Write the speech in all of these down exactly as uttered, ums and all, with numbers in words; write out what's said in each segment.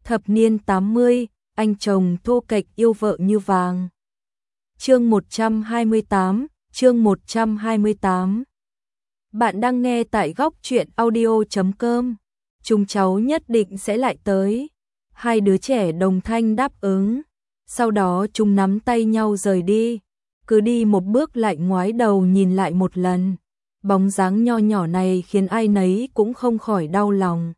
Thập niên tám mươi, anh chồng thô kệch yêu vợ như vàng. Chương một trăm hai mươi tám, chương một trăm hai mươi tám. Bạn đang nghe tại góc truyện audio chấm com. Chúng cháu nhất định sẽ lại tới. Hai đứa trẻ đồng thanh đáp ứng. Sau đó chúng nắm tay nhau rời đi. Cứ đi một bước lại ngoái đầu nhìn lại một lần. Bóng dáng nho nhỏ này khiến ai nấy cũng không khỏi đau lòng.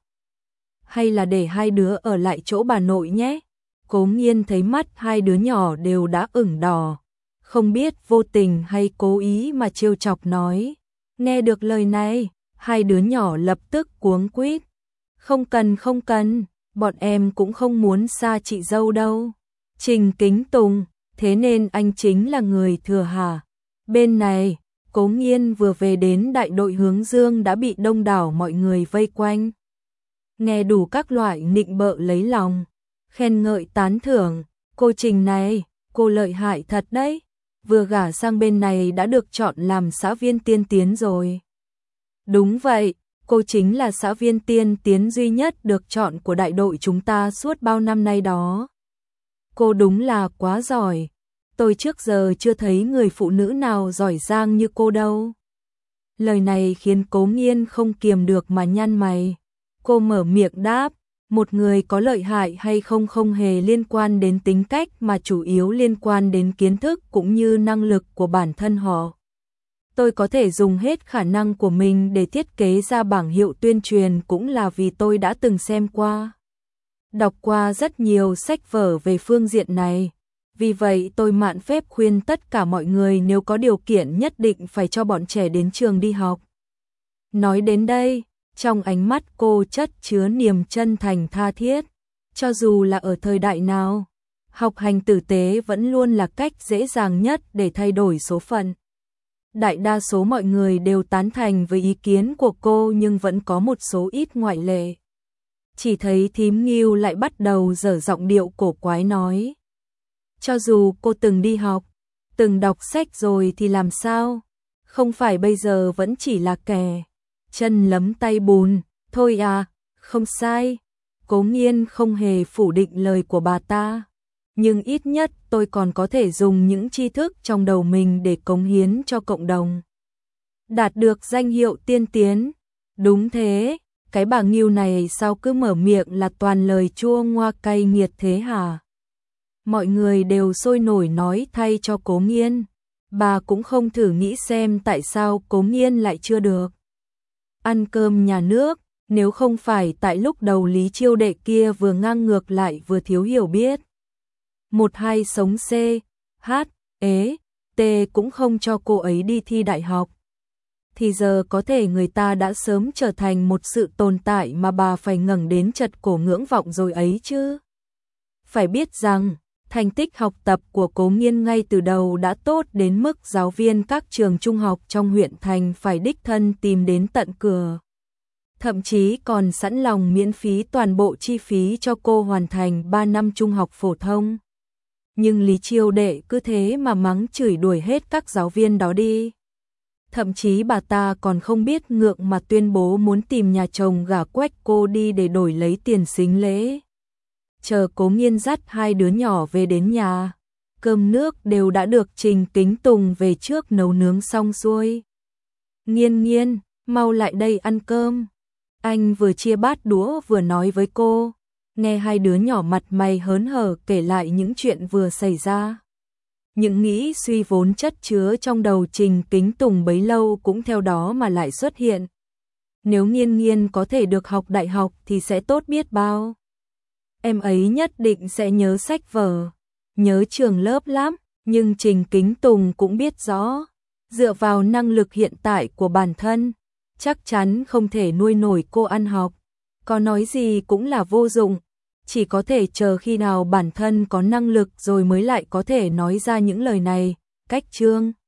Hay là để hai đứa ở lại chỗ bà nội nhé. Cố Nghiên thấy mắt hai đứa nhỏ đều đã ửng đỏ. Không biết vô tình hay cố ý mà trêu chọc nói. Nghe được lời này, hai đứa nhỏ lập tức cuống quýt. Không cần không cần, bọn em cũng không muốn xa chị dâu đâu. Trình Kính Tùng, thế nên anh chính là người thừa hả? Bên này, Cố Nghiên vừa về đến đại đội Hướng Dương đã bị đông đảo mọi người vây quanh. Nghe đủ các loại nịnh bợ lấy lòng, khen ngợi tán thưởng, cô Trình này, cô lợi hại thật đấy, vừa gả sang bên này đã được chọn làm xã viên tiên tiến rồi. Đúng vậy, cô chính là xã viên tiên tiến duy nhất được chọn của đại đội chúng ta suốt bao năm nay đó. Cô đúng là quá giỏi, tôi trước giờ chưa thấy người phụ nữ nào giỏi giang như cô đâu. Lời này khiến Cố Nghiên không kiềm được mà nhăn mày. Cô mở miệng đáp, một người có lợi hại hay không không hề liên quan đến tính cách mà chủ yếu liên quan đến kiến thức cũng như năng lực của bản thân họ. Tôi có thể dùng hết khả năng của mình để thiết kế ra bảng hiệu tuyên truyền cũng là vì tôi đã từng xem qua, đọc qua rất nhiều sách vở về phương diện này. Vì vậy tôi mạn phép khuyên tất cả mọi người nếu có điều kiện nhất định phải cho bọn trẻ đến trường đi học. Nói đến đây, trong ánh mắt cô chất chứa niềm chân thành tha thiết. Cho dù là ở thời đại nào, học hành tử tế vẫn luôn là cách dễ dàng nhất để thay đổi số phận. Đại đa số mọi người đều tán thành với ý kiến của cô nhưng vẫn có một số ít ngoại lệ. Chỉ thấy Thím Ngưu lại bắt đầu dở giọng điệu cổ quái nói. Cho dù cô từng đi học, từng đọc sách rồi thì làm sao? Không phải bây giờ vẫn chỉ là kẻ chân lấm tay bùn, thôi à, không sai. Cố Nghiên không hề phủ định lời của bà ta. Nhưng ít nhất tôi còn có thể dùng những tri thức trong đầu mình để cống hiến cho cộng đồng. Đạt được danh hiệu tiên tiến. Đúng thế, cái bà Ngưu này sao cứ mở miệng là toàn lời chua ngoa cay nghiệt thế hả? Mọi người đều sôi nổi nói thay cho Cố Nghiên. Bà cũng không thử nghĩ xem tại sao Cố Nghiên lại chưa được ăn cơm nhà nước, nếu không phải tại lúc đầu Lý Chiêu Đệ kia vừa ngang ngược lại vừa thiếu hiểu biết. Một hai sống C, H, ế, T cũng không cho cô ấy đi thi đại học. Thì giờ có thể người ta đã sớm trở thành một sự tồn tại mà bà phải ngẩng đến chật cổ ngưỡng vọng rồi ấy chứ. Phải biết rằng, thành tích học tập của Cố Nghiên ngay từ đầu đã tốt đến mức giáo viên các trường trung học trong huyện thành phải đích thân tìm đến tận cửa. Thậm chí còn sẵn lòng miễn phí toàn bộ chi phí cho cô hoàn thành ba năm trung học phổ thông. Nhưng Lý Chiêu Đệ cứ thế mà mắng chửi đuổi hết các giáo viên đó đi. Thậm chí bà ta còn không biết ngượng mà tuyên bố muốn tìm nhà chồng gả quách cô đi để đổi lấy tiền sính lễ. Chờ Cố Nghiên dắt hai đứa nhỏ về đến nhà, cơm nước đều đã được Trình Kính Tùng về trước nấu nướng xong xuôi. Nghiên Nghiên, mau lại đây ăn cơm. Anh vừa chia bát đũa vừa nói với cô, nghe hai đứa nhỏ mặt mày hớn hở kể lại những chuyện vừa xảy ra. Những nghĩ suy vốn chất chứa trong đầu Trình Kính Tùng bấy lâu cũng theo đó mà lại xuất hiện. Nếu Nghiên Nghiên có thể được học đại học thì sẽ tốt biết bao. Em ấy nhất định sẽ nhớ sách vở, nhớ trường lớp lắm, nhưng Trình Kính Tùng cũng biết rõ, dựa vào năng lực hiện tại của bản thân, chắc chắn không thể nuôi nổi cô ăn học, có nói gì cũng là vô dụng, chỉ có thể chờ khi nào bản thân có năng lực rồi mới lại có thể nói ra những lời này. Cách chương